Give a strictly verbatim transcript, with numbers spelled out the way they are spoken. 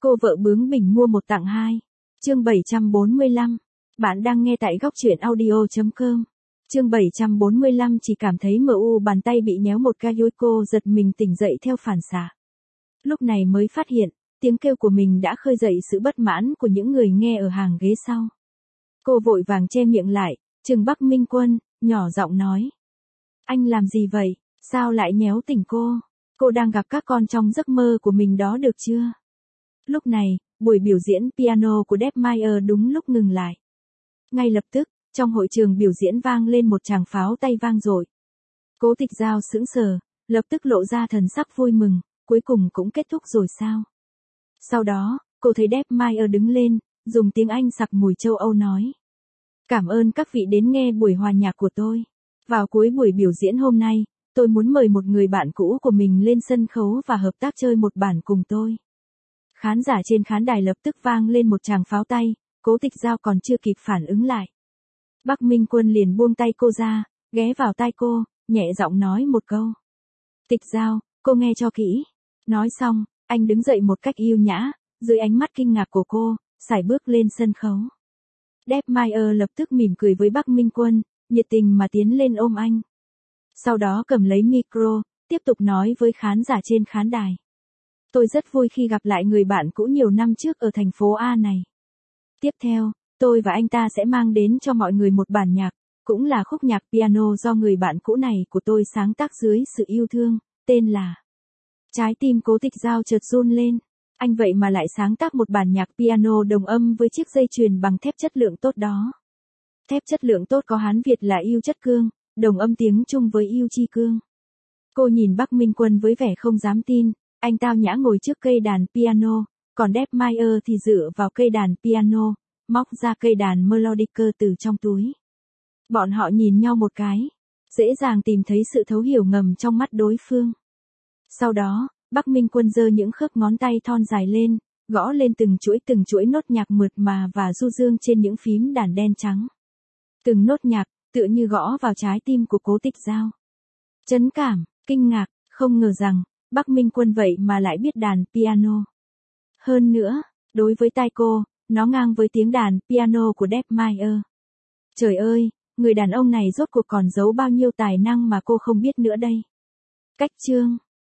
Cô vợ bướng bỉnh mua một tặng hai. Chương bảy trăm bốn mươi lăm. Bạn đang nghe tại góc truyện audio chấm com. Chương bảy trăm bốn mươi lăm chỉ cảm thấy mờ u bàn tay bị nhéo một cái, cô giật mình tỉnh dậy theo phản xạ. Lúc này mới phát hiện, tiếng kêu của mình đã khơi dậy sự bất mãn của những người nghe ở hàng ghế sau. Cô vội vàng che miệng lại, trừng Bắc Minh Quân, nhỏ giọng nói. Anh làm gì vậy, sao lại nhéo tỉnh cô? Cô đang gặp các con trong giấc mơ của mình đó được chưa? Lúc này, buổi biểu diễn piano của Deb Meyer đúng lúc ngừng lại. Ngay lập tức, trong hội trường biểu diễn vang lên một tràng pháo tay vang dội. Cố Tịch Giao sững sờ, lập tức lộ ra thần sắc vui mừng, cuối cùng cũng kết thúc rồi sao? Sau đó, cô thấy Deb Meyer đứng lên, dùng tiếng Anh sặc mùi châu Âu nói. Cảm ơn các vị đến nghe buổi hòa nhạc của tôi. Vào cuối buổi biểu diễn hôm nay, tôi muốn mời một người bạn cũ của mình lên sân khấu và hợp tác chơi một bản cùng tôi. Khán giả trên khán đài lập tức vang lên một tràng pháo tay, Cố Tịch Giao còn chưa kịp phản ứng lại. Bắc Minh Quân liền buông tay cô ra, ghé vào tai cô, nhẹ giọng nói một câu. Tịch Giao, cô nghe cho kỹ. Nói xong, anh đứng dậy một cách yêu nhã, dưới ánh mắt kinh ngạc của cô, sải bước lên sân khấu. Deb Meyer lập tức mỉm cười với Bắc Minh Quân, nhiệt tình mà tiến lên ôm anh. Sau đó cầm lấy micro, tiếp tục nói với khán giả trên khán đài. Tôi rất vui khi gặp lại người bạn cũ nhiều năm trước ở thành phố A này. Tiếp theo, tôi và anh ta sẽ mang đến cho mọi người một bản nhạc, cũng là khúc nhạc piano do người bạn cũ này của tôi sáng tác dưới sự yêu thương, tên là... Trái tim Cố Tịch Giao chợt run lên. Anh vậy mà lại sáng tác một bản nhạc piano đồng âm với chiếc dây chuyền bằng thép chất lượng tốt đó. Thép chất lượng tốt có Hán Việt là yêu chất cương, đồng âm tiếng Trung với yêu chi cương. Cô nhìn Bắc Minh Quân với vẻ không dám tin, anh tao nhã ngồi trước cây đàn piano, còn Deb Meyer thì dựa vào cây đàn piano, móc ra cây đàn melodica từ trong túi. Bọn họ nhìn nhau một cái, dễ dàng tìm thấy sự thấu hiểu ngầm trong mắt đối phương. Sau đó, Bắc Minh Quân giơ những khớp ngón tay thon dài lên, gõ lên từng chuỗi từng chuỗi nốt nhạc mượt mà và du dương trên những phím đàn đen trắng. Từng nốt nhạc, tựa như gõ vào trái tim của Cố Tịch Giao. Chấn cảm, kinh ngạc, không ngờ rằng, Bắc Minh Quân vậy mà lại biết đàn piano. Hơn nữa, đối với tai cô, nó ngang với tiếng đàn piano của Deb Meyer. Trời ơi, người đàn ông này rốt cuộc còn giấu bao nhiêu tài năng mà cô không biết nữa đây. Cách chương